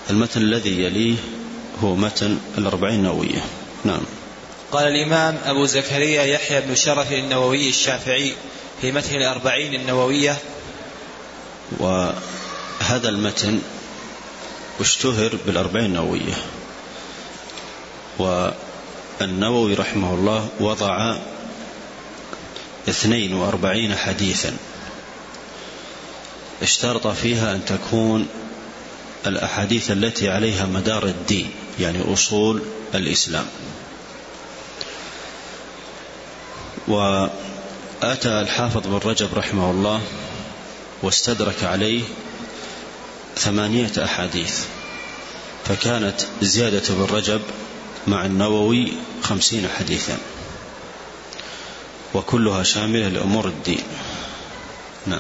المتن الذي يليه هو متن الأربعين النووية. نعم. قال الإمام أبو زكريا يحيى بن شرف النووي الشافعي في متن الأربعين النووية: وهذا المتن اشتهر بالأربعين النووية، والنووي رحمه الله وضع 42 حديثا اشترط فيها أن تكون الأحاديث التي عليها مدار الدين، يعني أصول الإسلام. وأتى الحافظ بن رجب رحمه الله واستدرك عليه 8 أحاديث، فكانت زيادة بن رجب مع النووي 50 حديثا، وكلها شاملة لأمور الدين. نعم.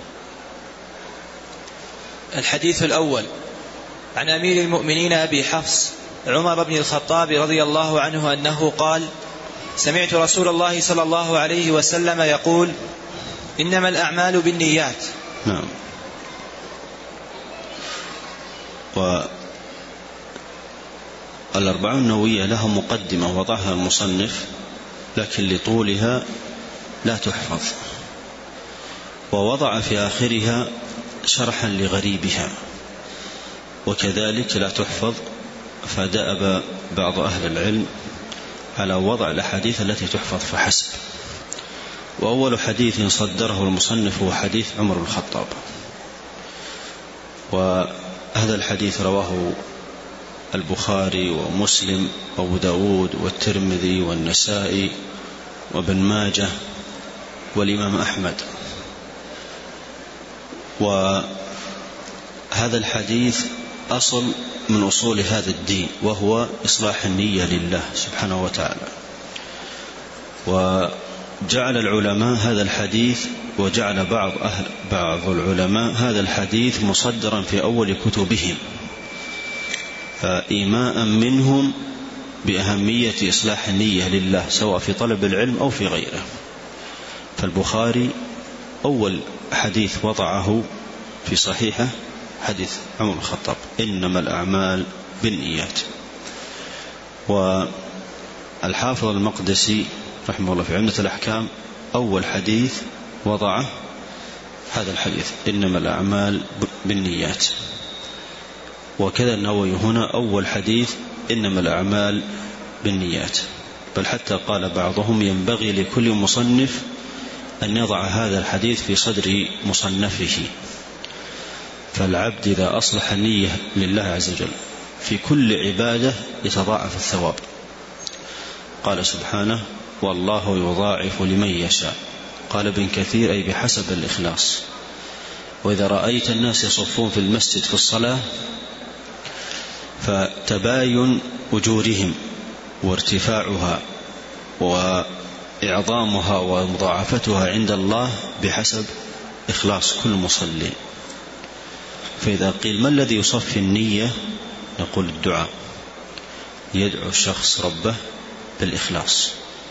الحديث الأول: عن أمير المؤمنين أبي حفص عمر بن الخطاب رضي الله عنه أنه قال: سمعت رسول الله صلى الله عليه وسلم يقول: إنما الأعمال بالنيات. نعم. والأربعون النووية لها مقدمة وضعها المصنف، لكن لطولها لا تحفظ، ووضع في آخرها شرحا لغريبها، وكذلك لا تحفظ، فدأب بعض أهل العلم على وضع الأحاديث التي تحفظ فحسب. وأول حديث صدره المصنف هو حديث عمر بن الخطاب، وهذا الحديث رواه البخاري ومسلم وأبو داود والترمذي والنسائي وابن ماجه والإمام أحمد. وهذا الحديث أصل من أصول هذا الدين، وهو إصلاح النية لله سبحانه وتعالى. وجعل العلماء هذا الحديث، وجعل بعض العلماء هذا الحديث مصدرا في أول كتبهم، إيماء منهم بأهمية إصلاح النية لله، سواء في طلب العلم أو في غيره. فالبخاري أول حديث وضعه في صحيحه حديث عمر بن الخطاب: إنما الأعمال بالنيات. والحافظ المقدسي رحمه الله في عمدة الأحكام أول حديث وضعه هذا الحديث: إنما الأعمال بالنيات. وكذا النووي هنا أول حديث: إنما الأعمال بالنيات. بل حتى قال بعضهم: ينبغي لكل مصنف أن يضع هذا الحديث في صدر مصنفه، فالعبد إذا أصلح النية لله عز وجل في كل عبادة يتضاعف الثواب. قال سبحانه: والله يضاعف لمن يشاء. قال ابن كثير: أي بحسب الإخلاص. وإذا رأيت الناس يصفون في المسجد في الصلاة فتباين أجورهم وارتفاعها وإعظامها ومضاعفتها عند الله بحسب إخلاص كل مصلي. فإذا قيل: ما الذي يصفي النية؟ نقول: الدعاء، يدعو الشخص ربه بالإخلاص.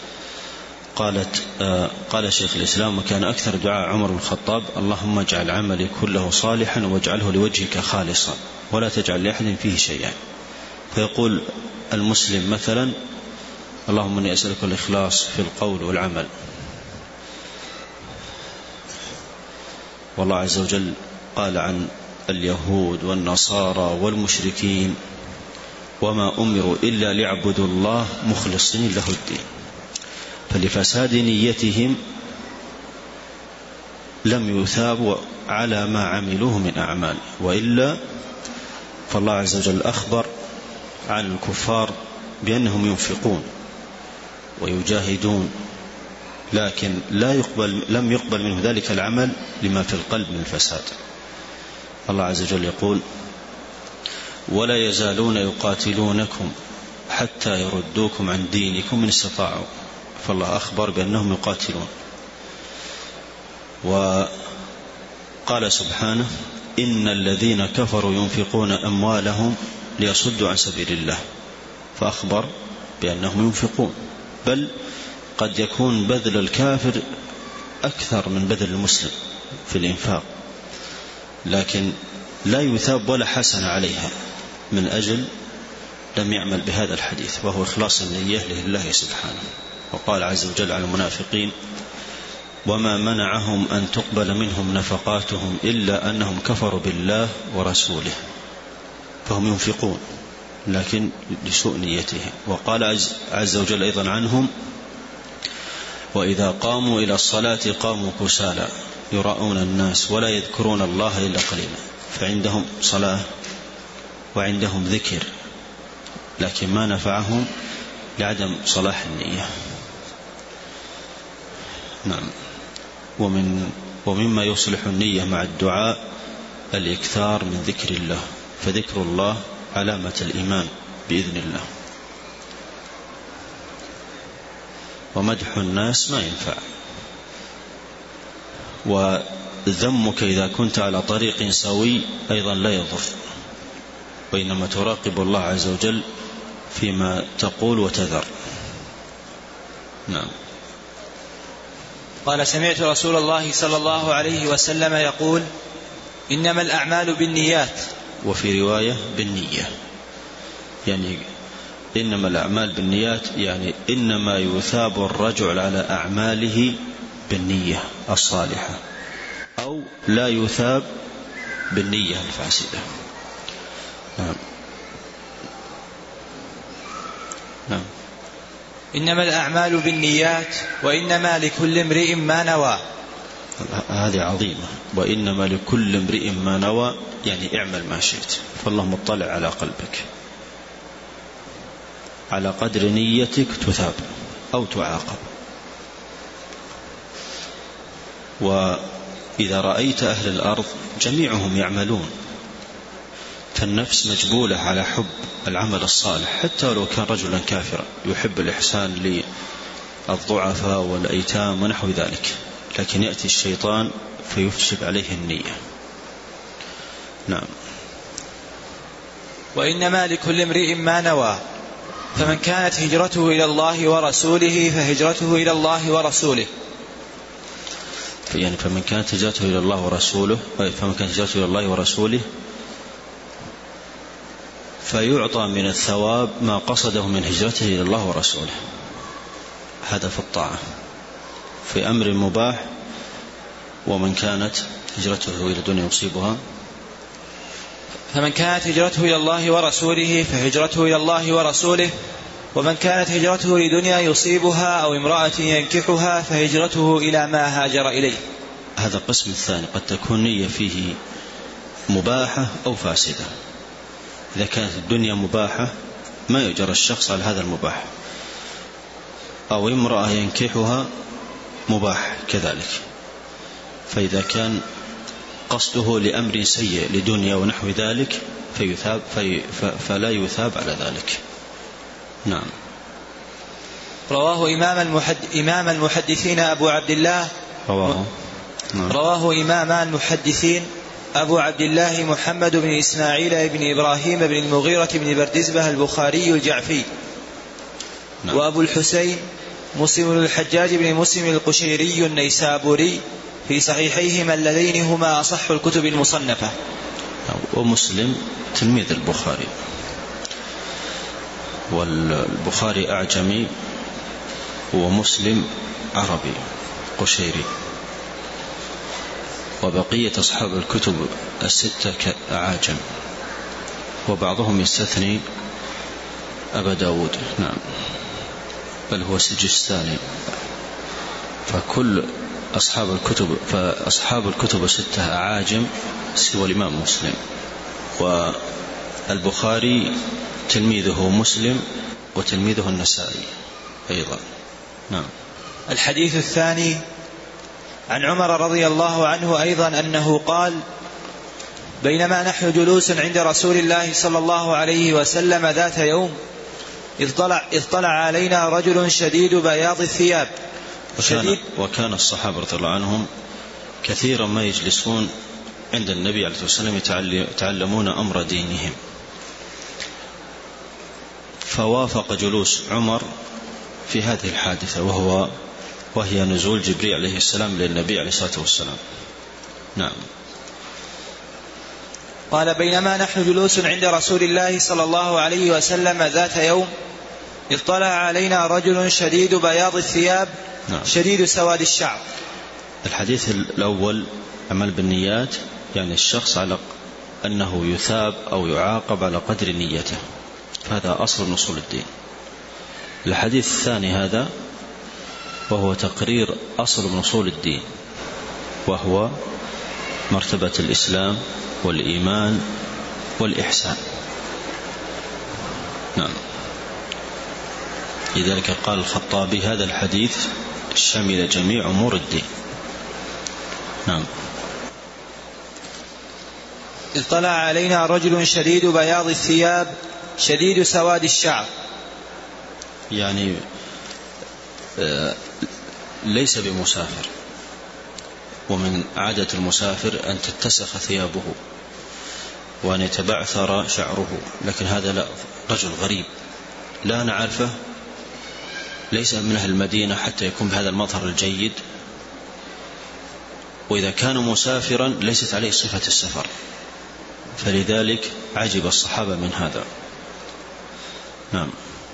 قال شيخ الإسلام: وكان أكثر دعاء عمر بن الخطاب: اللهم اجعل عملي كله صالحا واجعله لوجهك خالصا ولا تجعل لأحد فيه شيئا. فيقول المسلم مثلا: اللهم إني أسألك الإخلاص في القول والعمل. والله عز وجل قال عن اليهود والنصارى والمشركين: وما أمروا إلا ليعبدوا الله مخلصين له الدين. فلفساد نيتهم لم يثابوا على ما عملوه من أعمال، وإلا فالله عز وجل أخبر عن الكفار بأنهم ينفقون ويجاهدون، لكن لم يقبل منه ذلك العمل لما في القلب من الفساد. الله عز وجل يقول: ولا يزالون يقاتلونكم حتى يردوكم عن دينكم إن استطاعوا. فالله أخبر بأنهم يقاتلون. وقال سبحانه: إن الذين كفروا ينفقون أموالهم ليصدوا عن سبيل الله. فأخبر بأنهم ينفقون، بل قد يكون بذل الكافر أكثر من بذل المسلم في الإنفاق، لكن لا يثاب ولا حسن عليها، من أجل لم يعمل بهذا الحديث، وهو إخلاص النية لله سبحانه. وقال عز وجل عن المنافقين: وما منعهم أن تقبل منهم نفقاتهم إلا أنهم كفروا بالله ورسوله. فهم ينفقون لكن لسوء نيتهم. وقال عز وجل أيضا عنهم: وإذا قاموا إلى الصلاة قاموا كسالى يراءون الناس ولا يذكرون الله إلا قليلا. فعندهم صلاة وعندهم ذكر، لكن ما نفعهم لعدم صلاح النية. نعم. ومما يصلح النية مع الدعاء الإكثار من ذكر الله، فذكر الله علامة الإيمان بإذن الله. ومدح الناس ما ينفع، وذمك إذا كنت على طريق سوي أيضا لا يضر، وإنما تراقب الله عز وجل فيما تقول وتذر. نعم. قال: سمعت رسول الله صلى الله عليه وسلم يقول: إنما الأعمال بالنيات. وفي رواية بالنية، يعني إنما الأعمال بالنيات، يعني إنما يثاب الرجل على أعماله بالنية الصالحة، أو لا يثاب بالنية الفاسدة. نعم. نعم. إنما الأعمال بالنيات وإنما لكل امرئ ما نوى. هذه عظيمة. وإنما لكل امرئ ما نوى، يعني اعمل ما شئت، فالله مطلع على قلبك. على قدر نيتك تثاب أو تعاقب. وإذا رأيت أهل الأرض جميعهم يعملون، فالنفس مجبولة على حب العمل الصالح، حتى لو كان رجلا كافرا يحب الإحسان للضعفاء والأيتام ونحو ذلك، لكن يأتي الشيطان فيفسد عليه النية. نعم. وإنما لكل امرئ ما نوى، فمن كانت هجرته إلى الله ورسوله فهجرته إلى الله ورسوله. يعني فمن كانت هجرته إلى الله ورسوله فيعطى من الثواب ما قصده من هجرته إلى الله ورسوله. هذا في الطاعة في أمر مباح. ومن كانت هجرته إلى الدنيا يصيبها، فمن كانت هجرته إلى الله ورسوله فهجرته إلى الله ورسوله، ومن كانت هجرته لدنيا يصيبها أو امرأة ينكحها فهجرته إلى ما هاجر إليه. هذا القسم الثاني، قد تكون نية فيه مباحة أو فاسدة. إذا كانت الدنيا مباحة ما يؤجر الشخص على هذا المباح، أو امرأة ينكحها مباح كذلك. فإذا كان قصده لأمر سيء لدنيا ونحو ذلك فلا يثاب على ذلك. نعم. رواه إمام المحدثين أبو عبد الله رواه إمام المحدثين أبو عبد الله محمد بن إسماعيل بن إبراهيم بن المغيرة بن بردزبة البخاري الجعفي. نعم. وأبو الحسين مسلم الحجاج بن مسلم القشيري النيسابوري في صحيحيهما اللذين هما أصح الكتب المصنفة. ومسلم تلميذ البخاري، والبخاري أعجمي ومسلم عربي قشيري، وبقية أصحاب الكتب الستة أعاجم، وبعضهم يستثني أبا داود. نعم. بل هو سجستاني. فأصحاب الكتب الستة أعاجم سوى الإمام مسلم. والبخاري تلميذه مسلم وتلميذه النسائي أيضا. نعم. الحديث الثاني عن عمر رضي الله عنه أيضا أنه قال: بينما نحن جلوس عند رسول الله صلى الله عليه وسلم ذات يوم إذ طلع علينا رجل شديد بياض الثياب. وكان الصحابة رضي الله عنهم كثيرا ما يجلسون عند النبي عليه الصلاة والسلام يتعلمون أمر دينهم، فوافق جلوس عمر في هذه الحادثة وهي نزول جبريل عليه السلام للنبي عليه الصلاة والسلام. نعم. قال بينما نحن جلوس عند رسول الله صلى الله عليه وسلم ذات يوم اطلع علينا رجل شديد بياض الثياب شديد سواد الشعر. الحديث الأول عمل بالنيات، يعني الشخص على أنه يثاب أو يعاقب على قدر نيته، هذا أصل من أصول الدين. الحديث الثاني هذا وهو تقرير أصل من أصول الدين، وهو مرتبة الإسلام والإيمان والإحسان. نعم. لذلك قال الخطابي هذا الحديث شمل جميع أمور الدين. نعم. اطلع علينا رجل شديد بياض الثياب شديد سواد الشعر، يعني ليس بمسافر، ومن عادة المسافر أن تتسخ ثيابه وأن يتبعثر شعره، لكن هذا لا، رجل غريب لا نعرفه، ليس من أهل المدينة حتى يكون بهذا المظهر الجيد، وإذا كان مسافرا ليست عليه صفة السفر، فلذلك عجب الصحابة من هذا. نعم.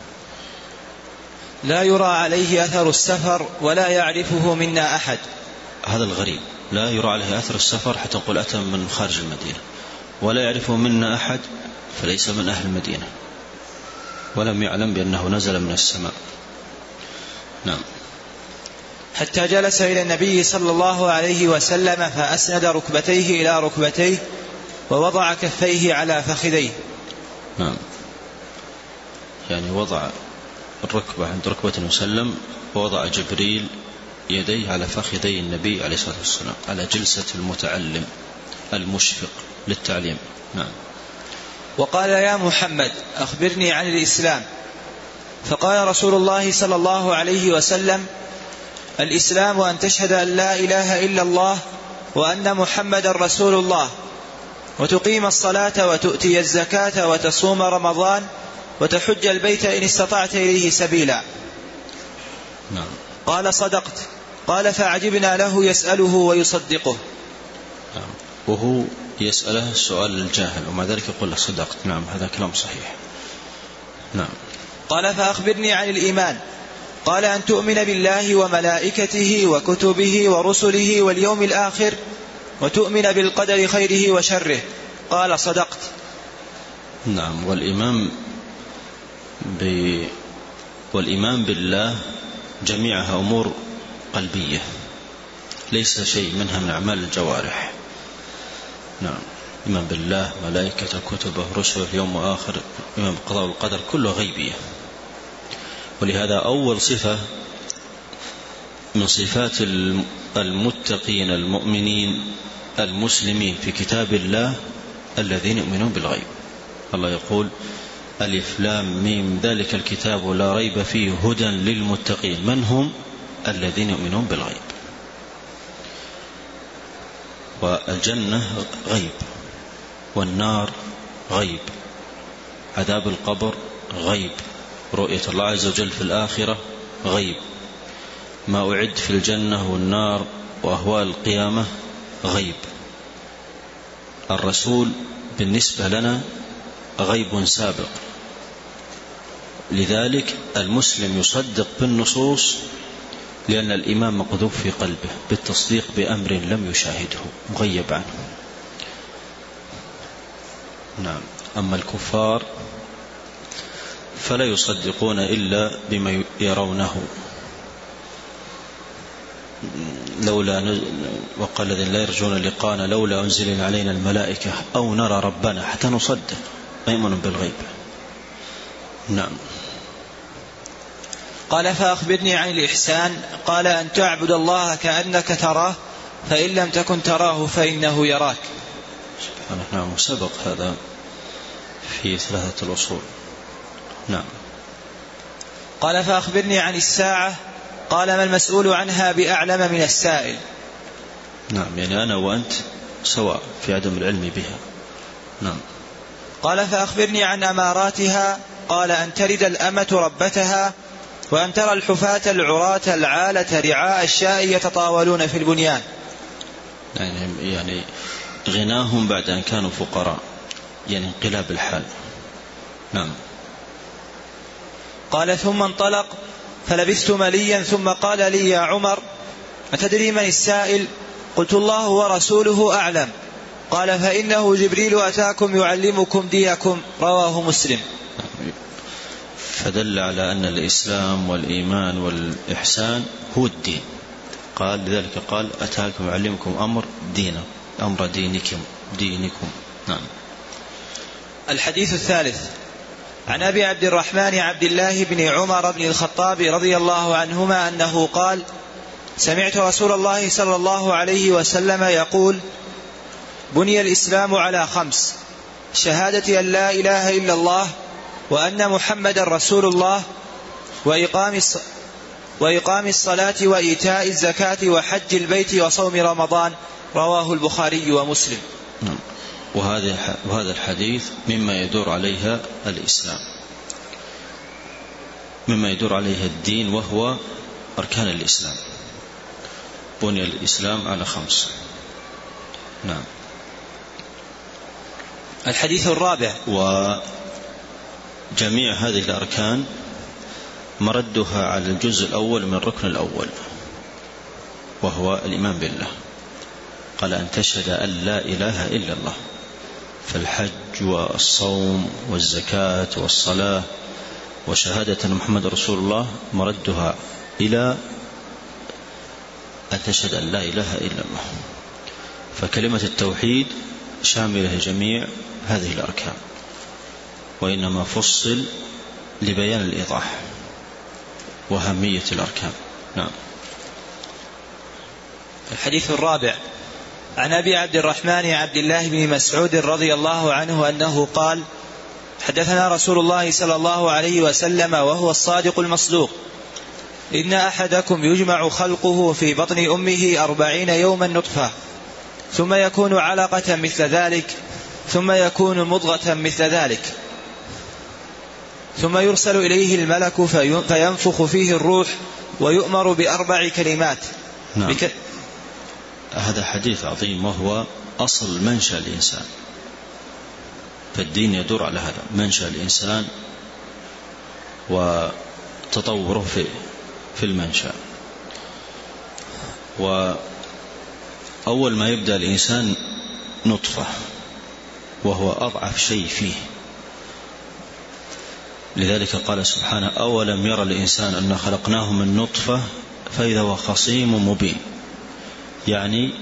لا يرى عليه أثر السفر ولا يعرفه منا أحد. هذا الغريب لا يرى عليه أثر السفر حتى نقول أتى من خارج المدينة، ولا يعرفه منا أحد فليس من أهل المدينة، ولم يعلم بأنه نزل من السماء. نعم. حتى جلس إلى النبي صلى الله عليه وسلم فأسند ركبتيه إلى ركبتيه ووضع كفيه على فخذيه. نعم. يعني وضع الركبة عند ركبة وسلم، ووضع جبريل يديه على فخذي النبي عليه الصلاة والسلام، على جلسة المتعلم المشفق للتعليم. نعم. وقال يا محمد أخبرني عن الإسلام. فقال رسول الله صلى الله عليه وسلم الإسلام أن تشهد أن لا إله إلا الله وأن محمد رسول الله، وتقيم الصلاة وتؤتي الزكاة وتصوم رمضان وتحج البيت إن استطعت إليه سبيلا. نعم. قال صدقت. قال فعجبنا له يسأله ويصدقه. نعم. وهو يسأله السؤال الجاهل ومع ذلك يقول له صدقت. نعم، هذا كلام صحيح. نعم. قال فأخبرني عن الإيمان. قال أن تؤمن بالله وملائكته وكتبه ورسله واليوم الآخر وتؤمن بالقدر خيره وشره. قال صدقت. نعم. والإيمان بالله جميعها أمور قلبية، ليس شيء منها من أعمال الجوارح. نعم. إيمان بالله، ملائكته، كتبه، رسله، اليوم الآخر، إيمان بالقضاء والقدر، كله غيبية. ولهذا أول صفة من صفات المتقين المؤمنين المسلمين في كتاب الله الذين يؤمنون بالغيب. الله يقول ألف لام ميم ذلك الكتاب لا ريب فيه هدى للمتقين. من هم؟ الذين يؤمنون بالغيب. والجنة غيب، والنار غيب، عذاب القبر غيب، رؤية الله عز وجل في الآخرة غيب، ما أعد في الجنة والنار وأهوال القيامة غيب. الرسول بالنسبة لنا غيب سابق، لذلك المسلم يصدق بالنصوص لأن الإيمان مقذوف في قلبه بالتصديق بأمر لم يشاهده مغيب عنه. نعم. أما الكفار فلا يصدقون إلا بما يرونه. وقال الذين لا يرجون لقاءنا لولا أنزل علينا الملائكة أو نرى ربنا حتى نصدق، أيمن بالغيب. نعم. قال فأخبرني عن الإحسان. قال أن تعبد الله كأنك تراه فإن لم تكن تراه فإنه يراك. سبحانه. نعم. سبق هذا في 3 الأصول. نعم. قال فأخبرني عن الساعة. قال ما المسؤول عنها بأعلم من السائل. نعم. يعني أنا وأنت سواء في عدم العلم بها. نعم. قال فأخبرني عن أماراتها. قال أن تلد الأمة ربتها وأن ترى الحفاة العراة العالة رعاء الشاء يتطاولون في البنيان. يعني غناهم بعد أن كانوا فقراء، يعني انقلاب الحال. نعم. قال ثم انطلق فلبثت مليا ثم قال لي يا عمر أتدري من السائل؟ قلت الله ورسوله أعلم. قال فإنه جبريل أتاكم يعلمكم دينكم. رواه مسلم. فدل على أن الإسلام والإيمان والإحسان هو الدين. قال لذلك قال أتاكم يعلمكم أمر دينكم. نعم. الحديث الثالث عن أبي عبد الرحمن عبد الله بن عمر بن الخطاب رضي الله عنهما أنه قال سمعت رسول الله صلى الله عليه وسلم يقول بني الإسلام على 5: شهادة أن لا إله إلا الله وأن محمد رسول الله وإقام الصلاة وإيتاء الزكاة وحج البيت وصوم رمضان. رواه البخاري ومسلم. وهذا الحديث مما يدور عليها الإسلام، مما يدور عليها الدين، وهو أركان الإسلام. بني الإسلام على 5. نعم. الحديث الرابع. وجميع هذه الأركان مردها على الجزء الأول من الركن الأول، وهو الإيمان بالله. قال أن تشهد أن لا إله إلا الله، فالحج والصوم والزكاة والصلاة وشهادة أن محمد رسول الله مردها إلى أن تشهد أن لا إله إلا الله. فكلمة التوحيد شاملة جميع هذه الأركان، وإنما فصل لبيان الإيضاح وأهمية الأركان. نعم. الحديث الرابع عن أبي عبد الرحمن عبد الله بن مسعود رضي الله عنه أنه قال حدثنا رسول الله صلى الله عليه وسلم وهو الصادق المصدوق إن أحدكم يجمع خلقه في بطن أمه 40 يوما نطفة ثم يكون علقة مثل ذلك ثم يكون مضغة مثل ذلك ثم يرسل إليه الملك فينفخ فيه الروح ويؤمر ب4 كلمات. نعم. هذا حديث عظيم، وهو أصل منشأ الإنسان، فالدين يدور على هذا منشأ الإنسان وتطوره في المنشأ. وأول ما يبدأ الإنسان نطفة، وهو أضعف شيء فيه. لذلك قال سبحانه أولم يرى الإنسان أن خلقناه من نطفة فإذا هو خصيم مبين، يعني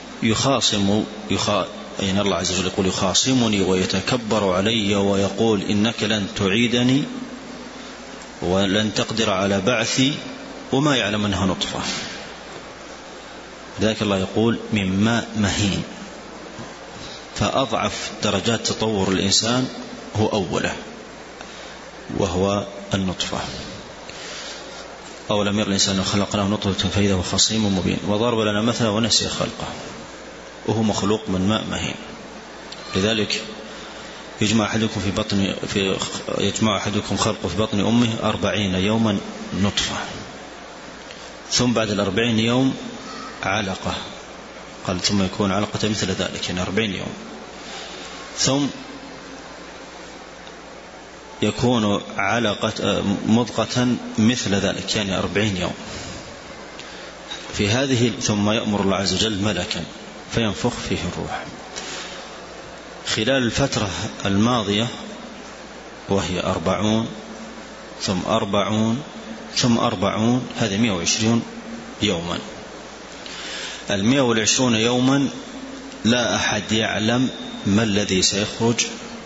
يعني الله عز وجل يقول يخاصمني ويتكبر علي ويقول إنك لن تعيدني ولن تقدر على بعثي وما يعلم أنها نطفة. لذلك الله يقول من ماء مهين. فأضعف درجات تطور الإنسان هو أوله، وهو النطفة. أولم يرى الإنسان أن خلقناه نطفة فإذا هو خصيم مبين. وضرب لنا مثلا ونسي خلقه، وهو مخلوق من ماء مهين. لذلك يجمع أحدكم خلقه في بطن أمه 40 يوما نطفة، ثم بعد 40 يوم علقة، قال ثم يكون علقة مثل ذلك، يعني 40 يوم، ثم يكون علقة مضغة مثل ذلك، يعني 40 يوم. في هذه ثم يأمر الله عز وجل ملكا فينفخ فيه الروح. خلال الفترة الماضية وهي 40 ثم 40 ثم 40، هذه 120 يوما. 120 يوما لا أحد يعلم ما الذي سيخرج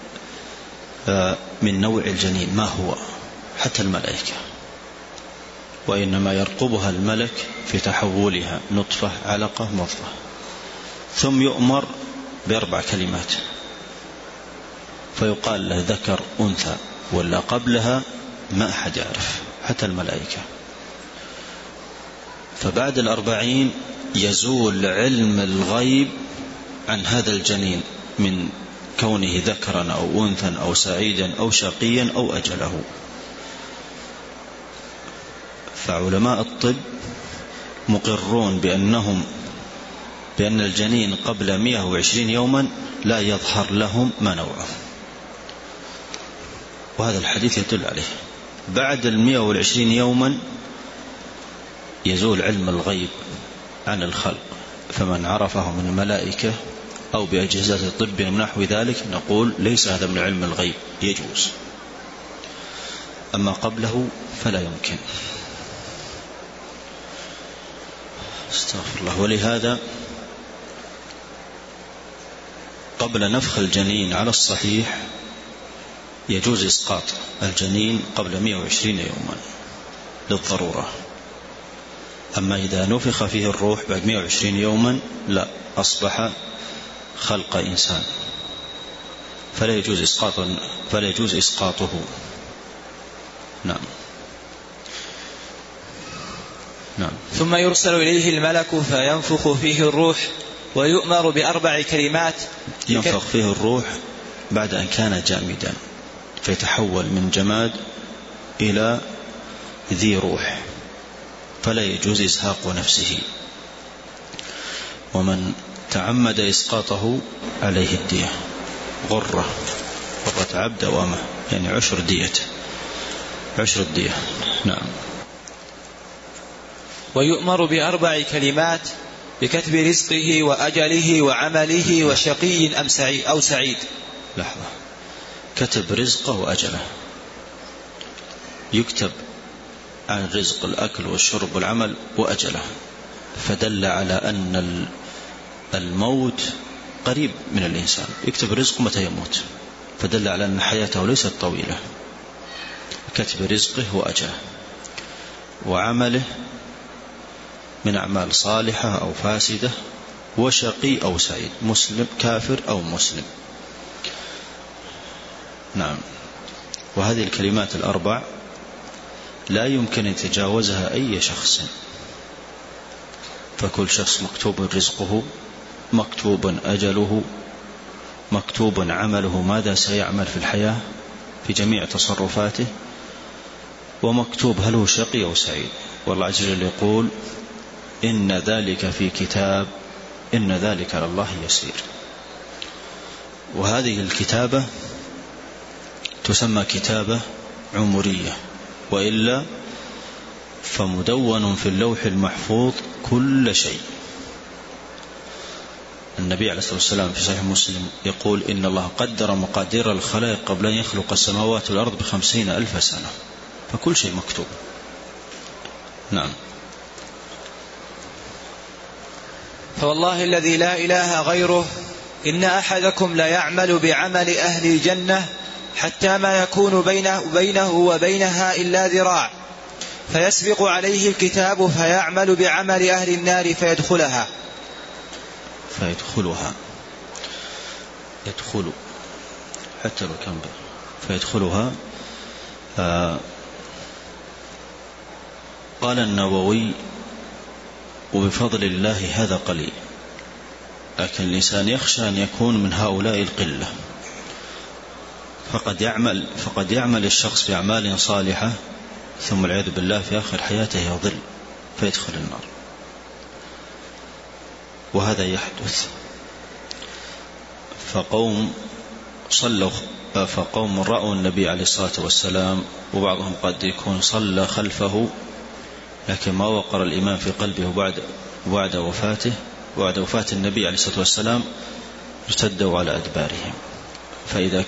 من نوع الجنين، ما هو، حتى الملائكة، وإنما يرقبها الملك في تحولها نطفة علقة مضغة، ثم يؤمر ب4 كلمات، فيقال له ذكر أنثى ولا قبلها ما أحد يعرف حتى الملائكة. فبعد 40 يزول علم الغيب عن هذا الجنين من كونه ذكرا أو أنثى أو سعيدا أو شقيا أو أجله. فعلماء الطب مقرون بأنهم بأن الجنين قبل 120 يوما لا يظهر لهم ما نوعه، وهذا الحديث يدل عليه. بعد 120 يوما يزول علم الغيب عن الخلق، فمن عرفه من الملائكة أو بأجهزة الطب ونحو ذلك نقول ليس هذا من علم الغيب، يجوز. أما قبله فلا يمكن. استغفر الله. ولهذا قبل نفخ الجنين على الصحيح يجوز إسقاط الجنين قبل 120 يوما للضرورة. أما إذا نفخ فيه الروح بعد 120 يوما لا، أصبح خلق إنسان، فلا يجوز إسقاطه. نعم. ثم يرسل إليه الملك فينفخ فيه الروح ويؤمر ب4 كلمات. ينفخ فيه الروح بعد أن كان جامدا، فيتحول من جماد إلى ذي روح، فلا يجوز إزهاق نفسه. ومن تعمد إسقاطه عليه الدية، غرة عبد وأمه، يعني 10 الدية. نعم. ويؤمر ب4 كلمات بكتب رزقه وأجله وعمله وشقي أو سعيد. لحظة، كتب رزقه وأجله، يكتب عن الرزق الأكل والشرب والعمل وأجله، فدل على أن الموت قريب من الإنسان، يكتب رزقه متى يموت، فدل على أن حياته ليست طويلة. كتب رزقه وأجله وعمله من أعمال صالحة أو فاسدة، وشقي أو سعيد، مسلم كافر أو مسلم. نعم. وهذه الكلمات ال4 لا يمكن أن يتجاوزها أي شخص، فكل شخص مكتوب رزقه، مكتوب أجله، مكتوب عمله ماذا سيعمل في الحياة في جميع تصرفاته، ومكتوب هل هو شقي أو سعيد. والله عز وجل يقول إن ذلك في كتاب إن ذلك على الله يسير. وهذه الكتابة تسمى كتابة عمرية، وإلا فمدون في اللوح المحفوظ كل شيء. النبي عليه الصلاة والسلام في صحيح مسلم يقول إن الله قدر مقادير الخلائق قبل أن يخلق السماوات والأرض ب50,000 سنة، فكل شيء مكتوب. نعم. فوالله الذي لا إله غيره إن أحدكم لا يعمل بعمل أهل الجنة حتى ما يكون بينه وبينها إلا ذراع، فيسبق عليه الكتاب فيعمل بعمل أهل النار فيدخلها يدخل حتى لو كان فيدخلها. قال النووي وبفضل الله هذا قليل، لكن الإنسان يخشى أن يكون من هؤلاء القلة، فقد يعمل الشخص بأعمال صالحة ثم العياذ بالله في آخر حياته يضل فيدخل النار، وهذا يحدث. فقوم رأوا النبي عليه الصلاة والسلام، وبعضهم قد يكون صلى خلفه لكن ما وقر الإيمان في قلبه بعد وفاة النبي عليه الصلاة والسلام، ارتدوا على أدبارهم. فإذا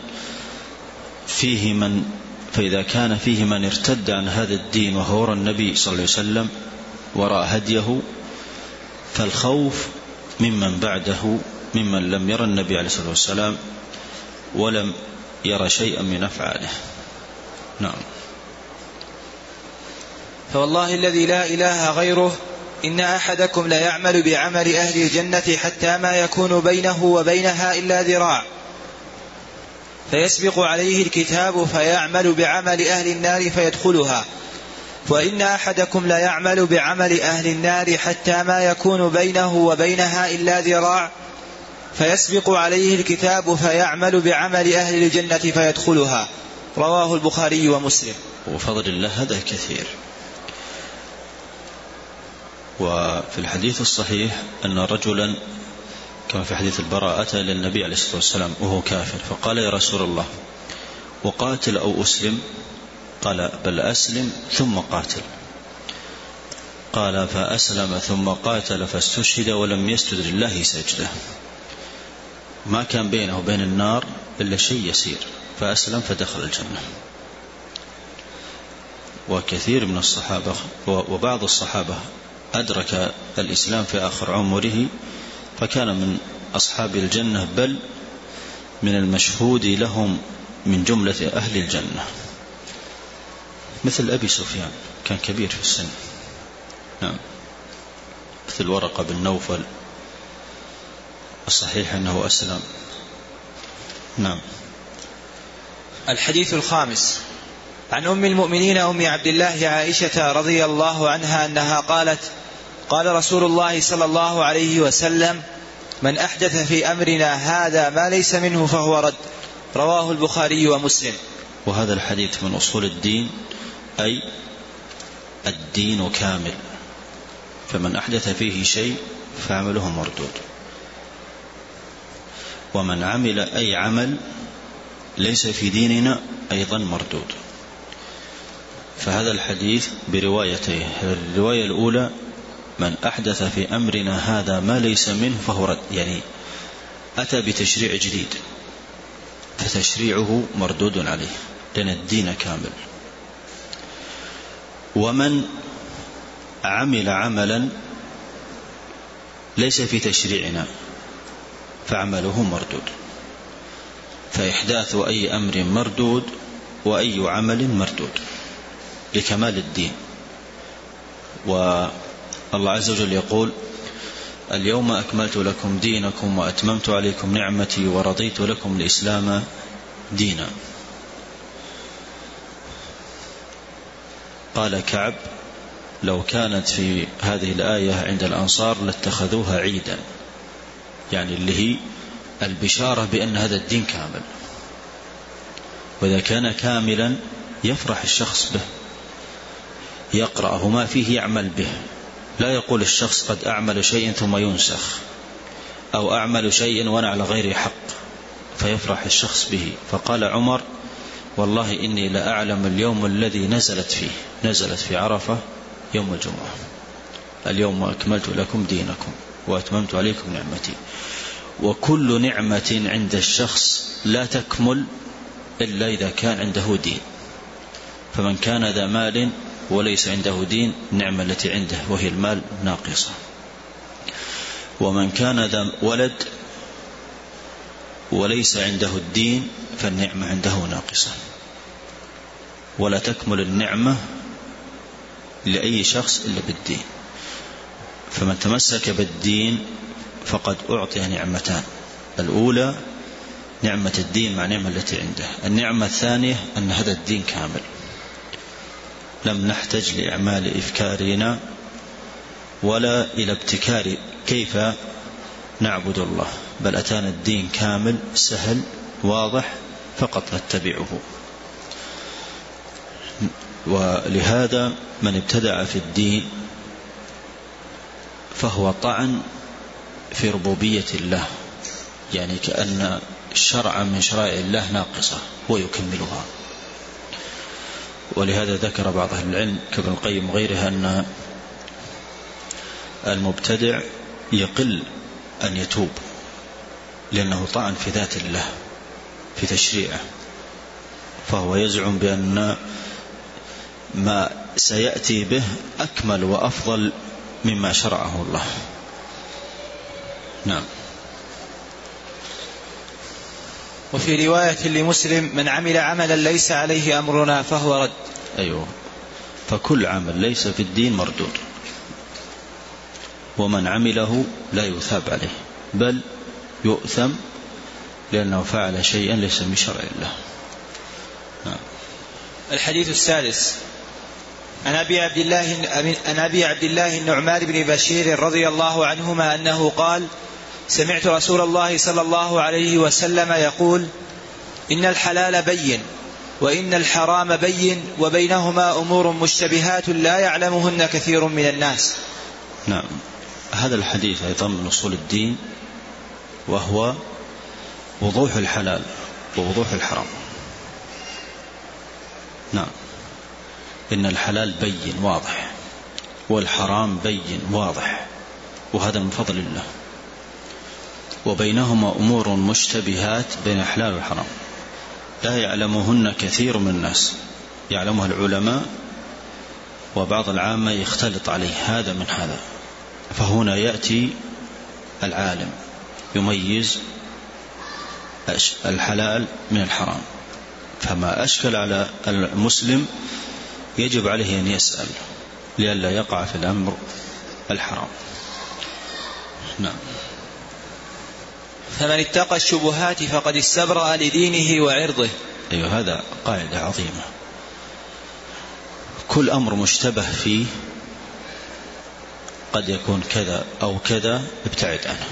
كان فيه من ارتد عن هذا الدين وهو وراء النبي صلى الله عليه وسلم وراء هديه، فالخوف ممن بعده ممن لم يرى النبي عليه الصلاة والسلام ولم يرى شيئا من أفعاله. نعم. فوالله الذي لا إله غيره إن أحدكم لا يعمل بعمل أهل الجنة حتى ما يكون بينه وبينها إلا ذراع، فيسبق عليه الكتاب فيعمل بعمل أهل النار فيدخلها. وإن أحدكم لا يعمل بعمل أهل النار حتى ما يكون بينه وبينها إلا ذراع، فيسبق عليه الكتاب فيعمل بعمل أهل الجنة فيدخلها. رواه البخاري ومسلم. وفضل الله هذا كثير. وفي الحديث الصحيح أن رجلا كما في حديث البراء أتى إلى النبي عليه الصلاة والسلام وهو كافر فقال يا رسول الله وقاتل أو أسلم؟ قال بل أسلم ثم قاتل. قال فأسلم ثم قاتل فاستشهد ولم يسجد لله سجده، ما كان بينه وبين النار إلا شيء يسير، فأسلم فدخل الجنة. وكثير من الصحابة وبعض الصحابة أدرك الإسلام في آخر عمره فكان من أصحاب الجنة، بل من المشهود لهم من جملة أهل الجنة، مثل أبي سفيان كان كبير في السن. نعم. مثل ورقة بن نوفل الصحيح أنه أسلم. نعم. الحديث الخامس عن أم المؤمنين أم عبد الله عائشة رضي الله عنها أنها قالت قال رسول الله صلى الله عليه وسلم من أحدث في أمرنا هذا ما ليس منه فهو رد، رواه البخاري ومسلم. وهذا الحديث من أصول الدين، أي الدين كامل، فمن أحدث فيه شيء فعمله مردود، ومن عمل أي عمل ليس في ديننا أيضا مردود. فهذا الحديث بروايتين، الرواية الأولى من أحدث في أمرنا هذا ما ليس منه فهو رد، يعني أتى بتشريع جديد فتشريعه مردود عليه لأن الدين كامل. ومن عمل عملا ليس في تشريعنا فعمله مردود. فإحداث أي أمر مردود وأي عمل مردود لكمال الدين. والله عز وجل يقول اليوم أكملت لكم دينكم وأتممت عليكم نعمتي ورضيت لكم الإسلام دينا. قال كعب لو كانت في هذه الآية عند الأنصار لاتخذوها عيدا، يعني اللي هي البشارة بأن هذا الدين كامل، وإذا كان كاملا يفرح الشخص به، يقرأه ما فيه يعمل به، لا يقول الشخص قد أعمل شيء ثم ينسخ أو أعمل شيء وأنا على غير حق، فيفرح الشخص به. فقال عمر والله إني لأعلم اليوم الذي نزلت في عرفة يوم الجمعة، اليوم أكملت لكم دينكم وأتممت عليكم نعمتي. وكل نعمة عند الشخص لا تكمل إلا إذا كان عنده دين، فمن كان ذا مال وليس عنده دين النعمة التي عنده وهي المال ناقصة، ومن كان ذا ولد وليس عنده الدين فالنعمة عنده ناقصة. ولا تكمل النعمة لأي شخص إلا بالدين، فمن تمسك بالدين فقد أعطي نعمتان، الأولى نعمة الدين مع نعمة التي عنده، النعمة الثانية أن هذا الدين كامل، لم نحتج لإعمال إفكارنا ولا إلى ابتكار كيف نعبد الله، بل أتانا الدين كامل سهل واضح فقط نتبعه. ولهذا من ابتدع في الدين فهو طعن في ربوبية الله، يعني كأن شرعا من شرائع الله ناقصة ويكملها. ولهذا ذكر بعض أهل العلم كابن القيم وغيرها أن المبتدع يقل أن يتوب، لأنه طعن في ذات الله في تشريعه، فهو يزعم بأن ما سيأتي به أكمل وأفضل مما شرعه الله. نعم. وفي رواية لمسلم من عمل عملا ليس عليه أمرنا فهو رد. أيوه، فكل عمل ليس في الدين مردود، ومن عمله لا يثاب عليه بل يؤثم لأنه فعل شيئا ليس من شرع الله. نعم. الحديث السادس عن أبي عبد الله النعمان بن بشير رضي الله عنهما أنه قال سمعت رسول الله صلى الله عليه وسلم يقول إن الحلال بين وإن الحرام بين وبينهما أمور مشتبهات لا يعلمهن كثير من الناس، نعم. هذا الحديث أيضا من أصول الدين، وهو وضوح الحلال ووضوح الحرام. نعم. إن الحلال بين واضح والحرام بين واضح، وهذا من فضل الله. وبينهما أمور مشتبهات بين الحلال والحرام لا يعلمهن كثير من الناس، يعلمها العلماء وبعض العامة يختلط عليه هذا من هذا. فهنا يأتي العالم يميز الحلال من الحرام، فما أشكل على المسلم يجب عليه أن يسأل لئلا يقع في الأمر الحرام. نعم. فمن اتقى الشبهات فقد استبرأ لدينه وعرضه. أيوة، هذا قاعدة عظيمة. كل أمر مشتبه فيه قد يكون كذا أو كذا، ابتعد عنه.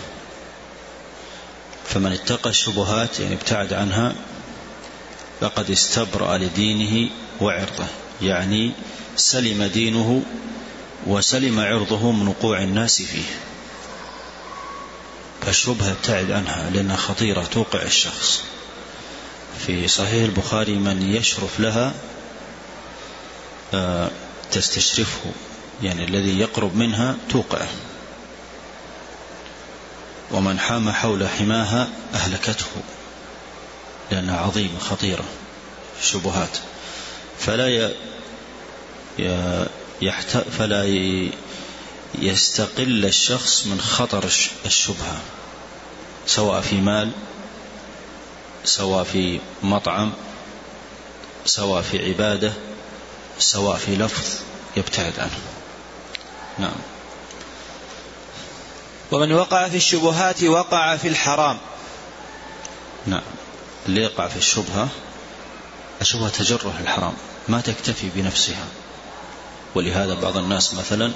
فمن اتقى الشبهات يعني ابتعد عنها فقد استبرأ لدينه وعرضه، يعني سلم دينه وسلم عرضه من وقوع الناس فيه. فالشبهة ابتعد عنها لأنها خطيرة توقع الشخص. في صحيح البخاري من يشرف لها تستشرفه، يعني الذي يقرب منها توقعه، ومن حام حول حماها أهلكته، لأنها عظيمة خطيرة الشبهات. فلا يستقل الشخص من خطر الشبهة، سواء في مال، سواء في مطعم، سواء في عبادة، سواء في لفظ، يبتعد عنه. نعم. ومن وقع في الشبهات وقع في الحرام. نعم. اللي يقع في الشبهة تجره الحرام، ما تكتفي بنفسها. ولهذا بعض الناس مثلا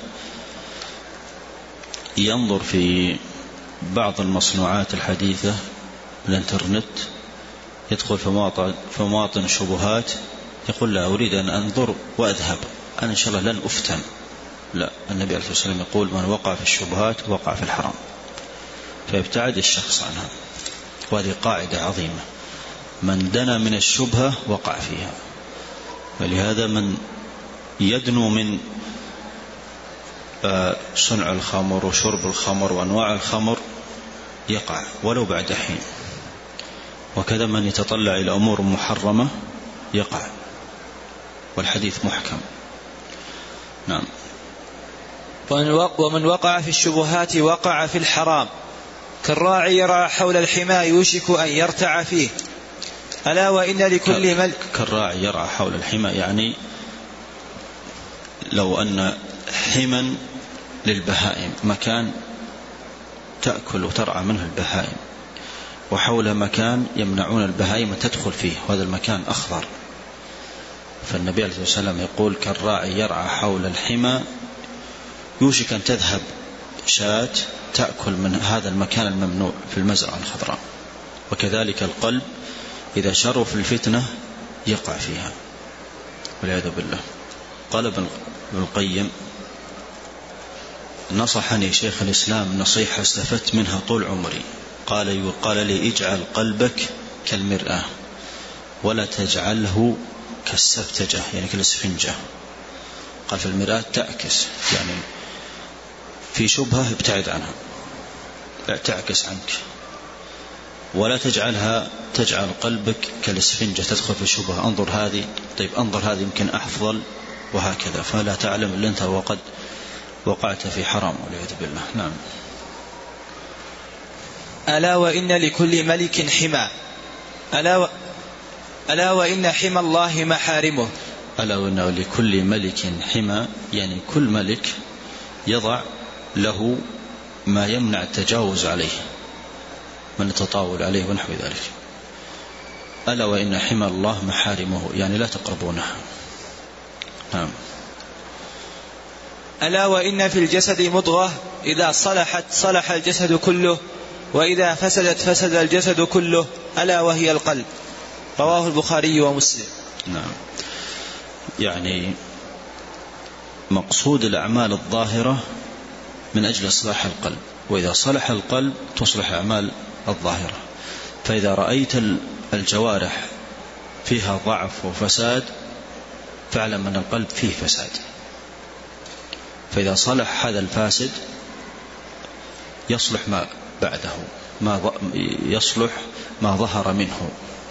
ينظر في بعض المصنوعات الحديثة الانترنت، يدخل في مواطن الشبهات، يقول لا أريد أن أنظر وأذهب، أنا إن شاء الله لن أفتن. لا، النبي عليه الصلاة والسلام يقول من وقع في الشبهات وقع في الحرام، فيبتعد الشخص عنها. وهذه قاعدة عظيمة، من دنا من الشبهة وقع فيها. ولهذا من يدنو من صنع الخمر وشرب الخمر وأنواع الخمر يقع ولو بعد حين. وكذا من يتطلع إلى أمور محرمة يقع، والحديث محكم. نعم. ومن وقع في الشبهات وقع في الحرام، كالراعي يرعى حول الحمى يوشك أن يرتع فيه. ألا وإن لكل ملك. كالراعي يرعى حول الحمى، يعني لو أن حما للبهائم، مكان تأكل وترعى منه البهائم، وحول مكان يمنعون البهائم تدخل فيه، وهذا المكان أخضر. فالنبي عليه الصلاة والسلام يقول كالراعي يرعى حول الحمى يوشك أن تذهب شاة تأكل من هذا المكان الممنوع في المزرعة الخضراء. وكذلك القلب إذا شروا في الفتنة يقع فيها والعياذ بالله. قال ابن القيم نصحني شيخ الإسلام نصيحة استفدت منها طول عمري. قال لي اجعل قلبك كالمرآة ولا تجعله كالسفتجة، يعني كالسفنجة. قال في المرآة تعكس، يعني في شبهة ابتعد عنها، لا تعكس عنك. ولا تجعل قلبك كالسفنجة تدخل في الشبهة، انظر هذه، طيب انظر هذه يمكن أفضل، وهكذا. فلا تعلم إلا أنت وقد وقعت في حرام والعياذ بالله. نعم. ألا وإن لكل ملك حمى. ألا وإن حمى الله محارمه. ألا وإن لكل ملك حمى، يعني كل ملك يضع له ما يمنع التجاوز عليه، من التطاول عليه ونحو ذلك. ألا وإن حمى الله محارمه، يعني لا تقربونها. نعم. ألا وإن في الجسد مضغة إذا صلحت صلح الجسد كله، وإذا فسدت فسد الجسد كله، ألا وهي القلب. رواه البخاري ومسلم. نعم. يعني مقصود الأعمال الظاهرة من أجل إصلاح القلب، وإذا صلح القلب تصلح أعمال الظاهرة. فإذا رأيت الجوارح فيها ضعف وفساد فاعلم أن القلب فيه فساد. فإذا صلح هذا الفاسد يصلح ما بعده، يصلح ما ظهر منه.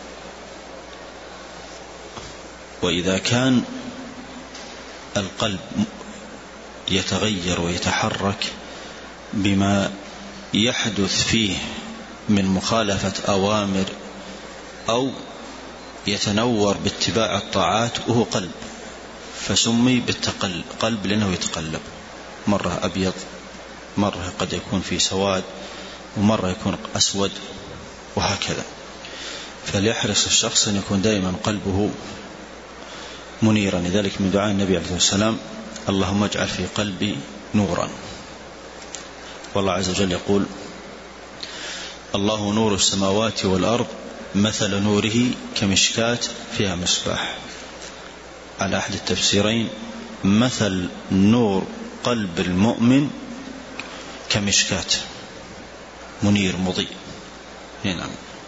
وإذا كان القلب يتغير ويتحرك بما يحدث فيه من مخالفة أوامر أو يتنور باتباع الطاعات وهو قلب، فسمي بالقلب لأنه يتقلب، مرة أبيض، مرة قد يكون في سواد، ومرة يكون أسود، وهكذا. فليحرص الشخص أن يكون دائما قلبه منيرا. لذلك من دعاء النبي عليه الصلاة والسلام: اللهم اجعل في قلبي نورا. والله عز وجل يقول: الله نور السماوات والأرض مثل نوره كمشكاة فيها مصباح. على أحد التفسيرين: مثل نور قلب المؤمن كمشكاة، منير مضيء. نعم.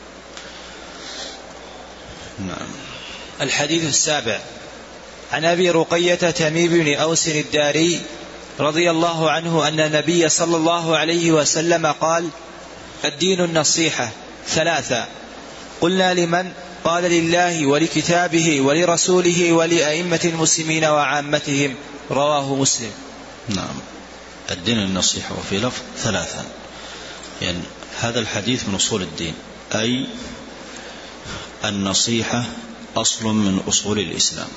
نعم. الحديث السابع عن أبي رقية تميم بن أوس الداري رضي الله عنه أن النبي صلى الله عليه وسلم قال: الدين النصيحة 3. قلنا: لمن؟ قال: لله ولكتابه ولرسوله ولأئمة المسلمين وعامتهم. رواه مسلم. نعم. الدين النصيحة، وفي لفظ 3. يعني هذا الحديث من أصول الدين، أي النصيحة أصل من أصول الإسلام،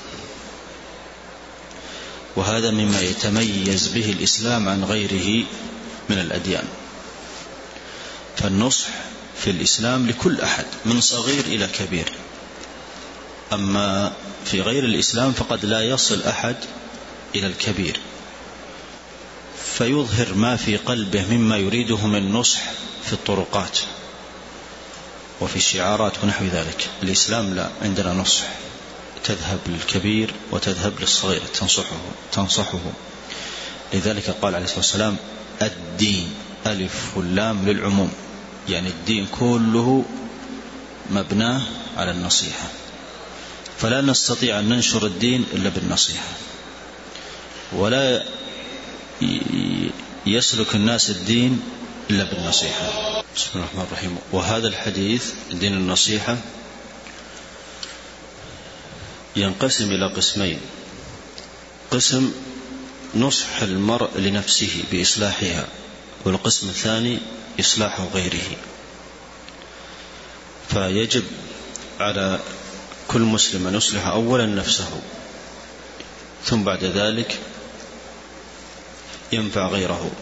وهذا مما يتميز به الإسلام عن غيره من الأديان. فالنصح في الإسلام لكل أحد من صغير إلى كبير، أما في غير الإسلام فقد لا يصل أحد إلى الكبير فيظهر ما في قلبه مما يريده من نصح في الطرقات وفي الشعارات ونحو ذلك. الإسلام لا، عندنا نصح، تذهب للكبير وتذهب للصغير، تنصحه. لذلك قال عليه الصلاة والسلام: الدين ألف واللام للعموم، يعني الدين كله مبناه على النصيحة، فلا نستطيع أن ننشر الدين إلا بالنصيحة، ولا يسلك الناس الدين إلا بالنصيحة. بسم الله الرحمن الرحيم. وهذا الحديث دين النصيحة ينقسم إلى قسمين: قسم نصح المرء لنفسه بإصلاحها، والقسم الثاني إصلاح غيره. فيجب على كل مسلم أن يصلح أولا نفسه، ثم بعد ذلك ينفع غيره.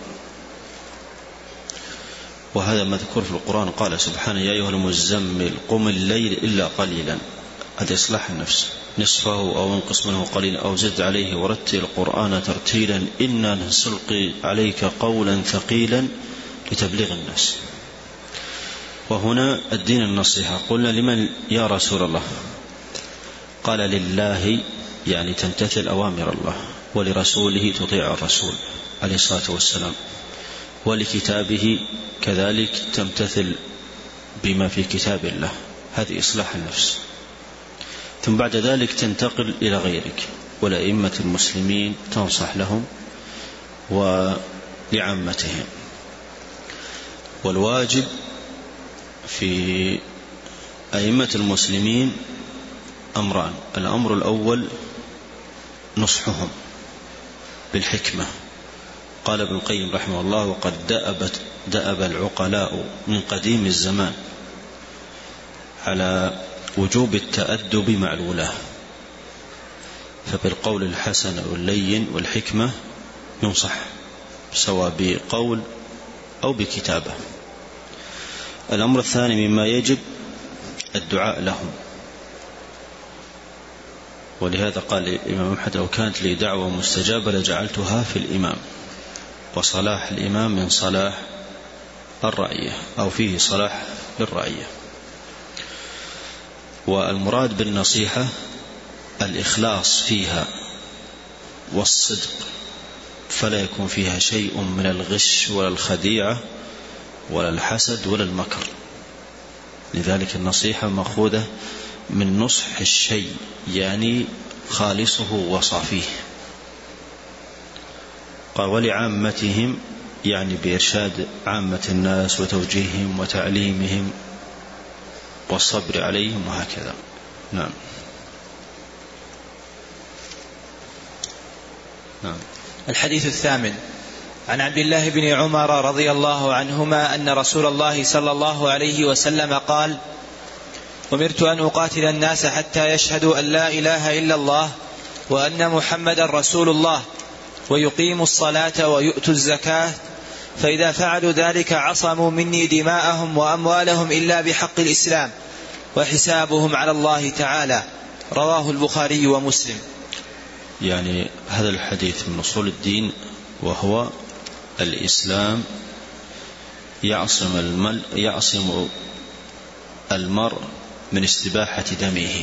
وهذا مذكور في القرآن، قال سبحانه: يا أيها المزمل قم الليل إلا قليلا. هذا إصلاح النفس، نصفه أو انقص منه قليلا أو زد عليه ورتل القرآن ترتيلا إنا نسلقي عليك قولا ثقيلا لتبليغ الناس. وهنا الدين النصيحة. قلنا: لمن يا رسول الله؟ قال: لله، يعني تمتثل أوامر الله، ولرسوله تطيع الرسول عليه الصلاة والسلام، ولكتابه كذلك تمتثل بما في كتاب الله. هذه إصلاح النفس. ثم بعد ذلك تنتقل إلى غيرك، ولأئمة المسلمين تنصح لهم ولعامتهم. والواجب في أئمة المسلمين أمران: الأمر الأول نصحهم بالحكمة. قال ابن القيم رحمه الله: وقد دأب العقلاء من قديم الزمان على وجوب التأدب مع الولاة، فبالقول الحسن واللين والحكمة ينصح، سواء بقول أو بكتابة. الأمر الثاني مما يجب الدعاء لهم، ولهذا قال الإمام أحمد: لو كانت لي دعوة مستجابة لجعلتها في الإمام. وصلاح الإمام من صلاح الرعية، أو فيه صلاح للرعية. والمراد بالنصيحة الإخلاص فيها والصدق فلا يكون فيها شيء من الغش ولا الخديعة ولا الحسد ولا المكر. لذلك النصيحة مأخوذة من نصح الشيء، يعني خالصه وصافيه. قال ولعامتهم، يعني بإرشاد عامة الناس وتوجيههم وتعليمهم والصبر عليهم وهكذا. نعم. الحديث الثامن عن عبد الله بن عمر رضي الله عنهما أن رسول الله صلى الله عليه وسلم قال: أمرت أن أقاتل الناس حتى يشهدوا أن لا إله إلا الله وأن محمدا رسول الله ويقيموا الصلاة ويؤتوا الزكاة، فإذا فعلوا ذلك عصموا مني دماءهم وأموالهم إلا بحق الإسلام وحسابهم على الله تعالى. رواه البخاري ومسلم. يعني هذا الحديث من أصول الدين، وهو الإسلام يعصم المرء من استباحة دمه.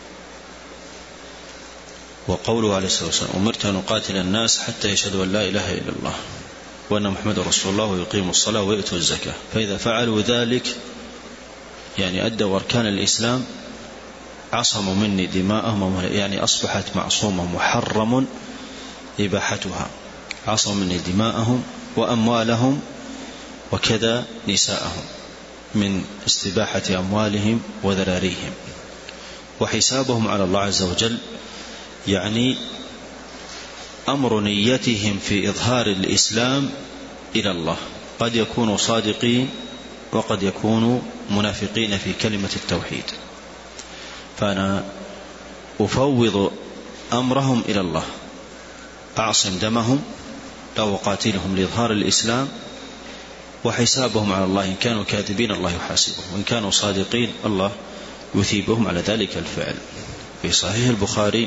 وقوله عليه الصلاة والسلام: أمرت أن أقاتل الناس حتى يشهدوا أن لا إله إلا الله وأن محمد رسول الله ويقيموا الصلاة ويؤتوا الزكاة، فإذا فعلوا ذلك يعني أدوا أركان الإسلام عصموا مني دماءهم، يعني أصبحت معصومة محرم إباحتها، عصموا مني دماءهم وأموالهم وكذا نساءهم من استباحة أموالهم وذراريهم، وحسابهم على الله عز وجل، يعني أمر نيتهم في إظهار الإسلام إلى الله. قد يكونوا صادقين وقد يكونوا منافقين في كلمة التوحيد، فأنا أفوض أمرهم إلى الله، أعصم دمهم أو أقاتلهم لإظهار الإسلام، وحسابهم على الله. إن كانوا كاذبين الله يحاسبهم، وإن كانوا صادقين الله يثيبهم على ذلك الفعل. في صحيح البخاري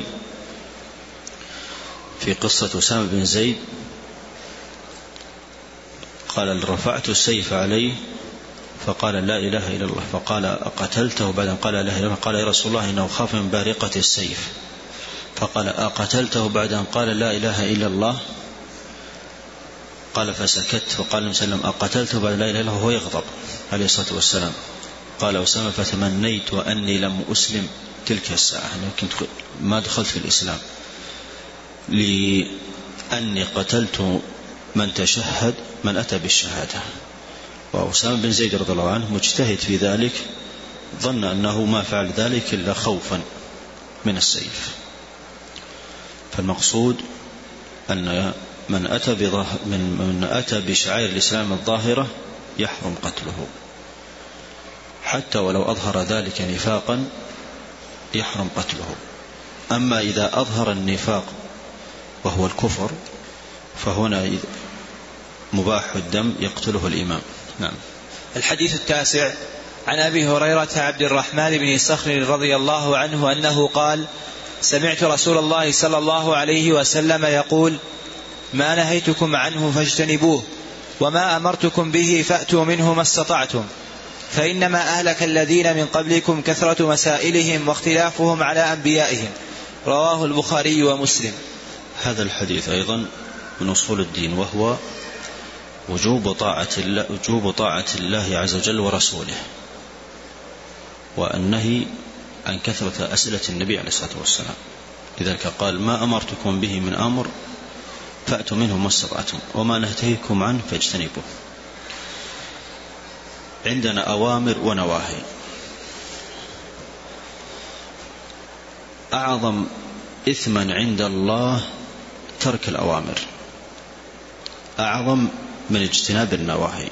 في قصة أسامة بن زيد قال: رفعت السيف عليه فقال: لا إله إلا الله، فقال: أقتلته؟ بعد أن قال لا إله إلا الله قال: يا رسول الله إنه خاف من بارقة السيف. فقال: أقتلته؟ بعد أن قال: لا إله إلا الله. قال: فسكت. فقال النبي صلى الله عليه وسلم: أقتلته بعد لا إله إلا الله؟ وهو يغضب عليه الصلاة والسلام. قال أسامة: فتمنيت أني لم أسلم تلك الساعة، كنت ما دخلت في الإسلام، لأني قتلت من تشهد، من أتى بالشهادة. وأسامة بن زيد رضي الله عنه مجتهد في ذلك، ظن أنه ما فعل ذلك إلا خوفا من السيف. فالمقصود أن من أتى بشعائر الإسلام الظاهرة يحرم قتله، حتى ولو أظهر ذلك نفاقا يحرم قتله. أما إذا أظهر النفاق وهو الكفر فهنا مباح الدم يقتله الإمام. نعم. الحديث التاسع عن أبي هريرة عبد الرحمن بن صخر رضي الله عنه أنه قال: سمعت رسول الله صلى الله عليه وسلم يقول: ما نهيتكم عنه فاجتنبوه، وما أمرتكم به فأتوا منه ما استطعتم، فإنما أهلك الذين من قبلكم كثرة مسائلهم واختلافهم على أنبيائهم. رواه البخاري ومسلم. هذا الحديث أيضا من أصول الدين، وهو وجوب طاعة الله عز وجل ورسوله، والنهي عن كثرة أسئلة النبي عليه الصلاة والسلام. لذلك قال: ما أمرتكم به من أمر فأتوا منه ما استطعتم، وما نهيتكم عنه فاجتنبوه. عندنا أوامر ونواهي. أعظم إثما عند الله ترك الأوامر، أعظم من اجتناب النواهي.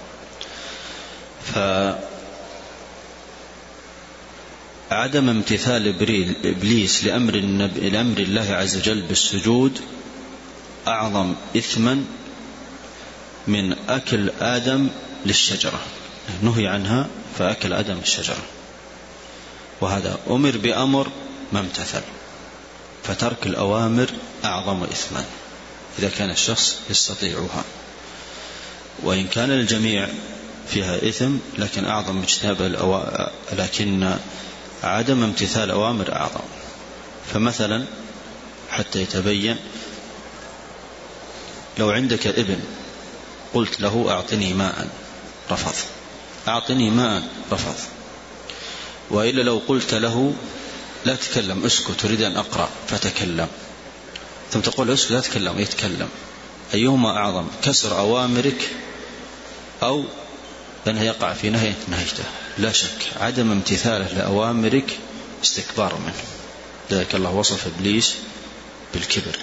فعدم امتثال إبليس لأمر الله عز وجل بالسجود أعظم إثما من أكل آدم للشجرة، نهي عنها فأكل آدم الشجرة، وهذا أمر بأمر ما امتثل. فترك الأوامر أعظم إثما إذا كان الشخص يستطيعها، وإن كان الجميع فيها إثم، لكن أعظم لكن عدم امتثال أوامر أعظم. فمثلا حتى يتبين لو عندك ابن قلت له أعطني ماء رفض، أعطني ماء رفض. وإلا لو قلت له لا تتكلم اسكت تريد أن أقرأ فتكلم، ثم تقول اسكت لا تتكلم يتكلم، أيهما أعظم؟ كسر أوامرك أو أنه يقع في نهيته؟ لا شك عدم امتثاله لأوامرك استكبار منه. ذلك الله وصف إبليس بالكبر،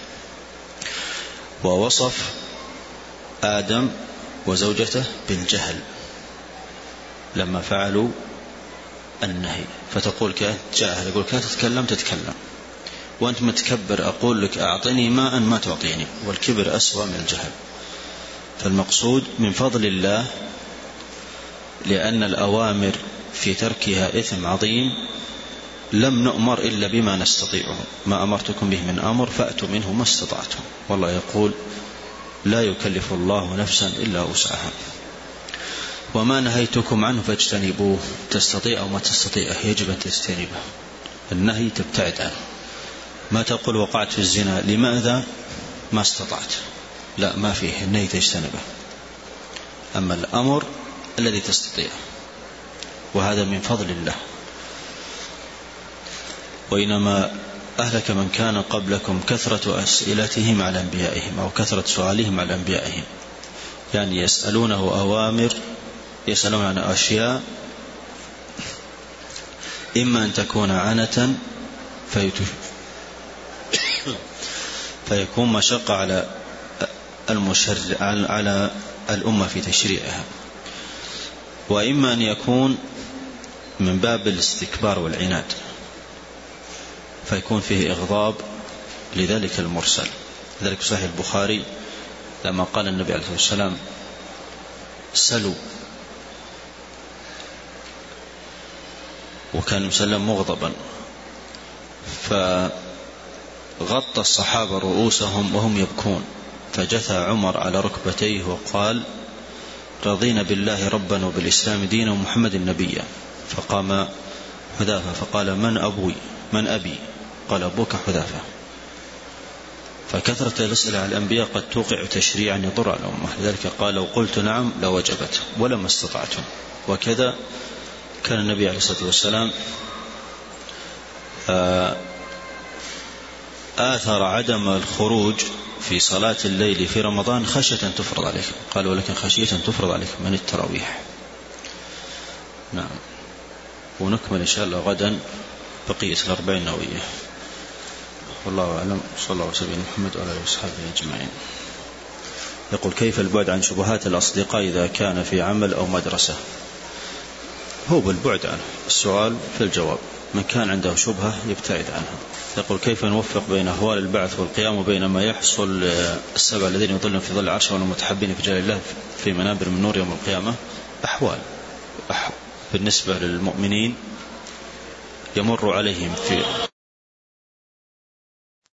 ووصف آدم وزوجته بالجهل لما فعلوا النهي. فتقول كأنت جاهل، يقول كأنت تتكلم وأنت متكبر، أقول لك أعطني ماء ما تعطيني، والكبر أسوأ من الجهل. فالمقصود من فضل الله لأن الأوامر في تركها إثم عظيم لم نؤمر إلا بما نستطيعه، ما أمرتكم به من أمر فأتوا منه ما استطعتم، والله يقول لا يكلف الله نفسا إلا وسعها. وما نهيتكم عنه فاجتنبوه، تستطيع أو ما تستطيع يجب أن تجتنبه. النهي تبتعد عنه، ما تقول وقعت في الزنا لماذا ما استطعت، لا ما فيه، النهي تجتنبه. أما الأمر الذي تستطيع، وهذا من فضل الله. وإنما أهلك من كان قبلكم كثرة أسئلتهم على أنبيائهم، أو كثرة سؤالهم على أنبيائهم، يعني يسألونه أوامر، يسألون عن أشياء إما أن تكون عنة فيكون مشقة على على الأمة في تشريعها، وإما أن يكون من باب الاستكبار والعناد فيكون فيه إغضاب لذلك المرسل. لذلك صحيح البخاري لما قال النبي عليه الصلاة والسلام سلوا، وكان مسلم مغضبا، فغطى الصحابة رؤوسهم وهم يبكون، فجثى عمر على ركبتيه وقال رضينا بالله ربا وبالإسلام دينا ومحمد نبيا. فقام حذافة فقال من أبي؟ قال أبوك حذافة. فكثرة الأسئلة على الأنبياء قد توقع تشريعا يضر على الأمة، لذلك قال لو قلت نعم لوجبت ولما استطعتم. وكذا كان النبي عليه الصلاة والسلام آثر عدم الخروج في صلاة الليل في رمضان خشية تفرض عليكم، قال ولكن خشية تفرض عليكم من التراويح. نعم. ونكمل إن شاء الله غدا بقية الأربعين النووية. والله أعلم، صلى الله وسلم على محمد وعلى آله وصحبه أجمعين. يقول كيف البعد عن شبهات الأصدقاء إذا كان في عمل أو مدرسة؟ هو بالبعد عنه، السؤال في الجواب، من كان عنده شبهة يبتعد عنها. يقول كيف نوفق بين أهوال البعث والقيام وبين ما يحصل السبع الذين يظلون في ظل العرش والمتحبين في جلال الله في منابر من نور يوم القيامة؟ أحوال بالنسبة للمؤمنين يمر عليهم في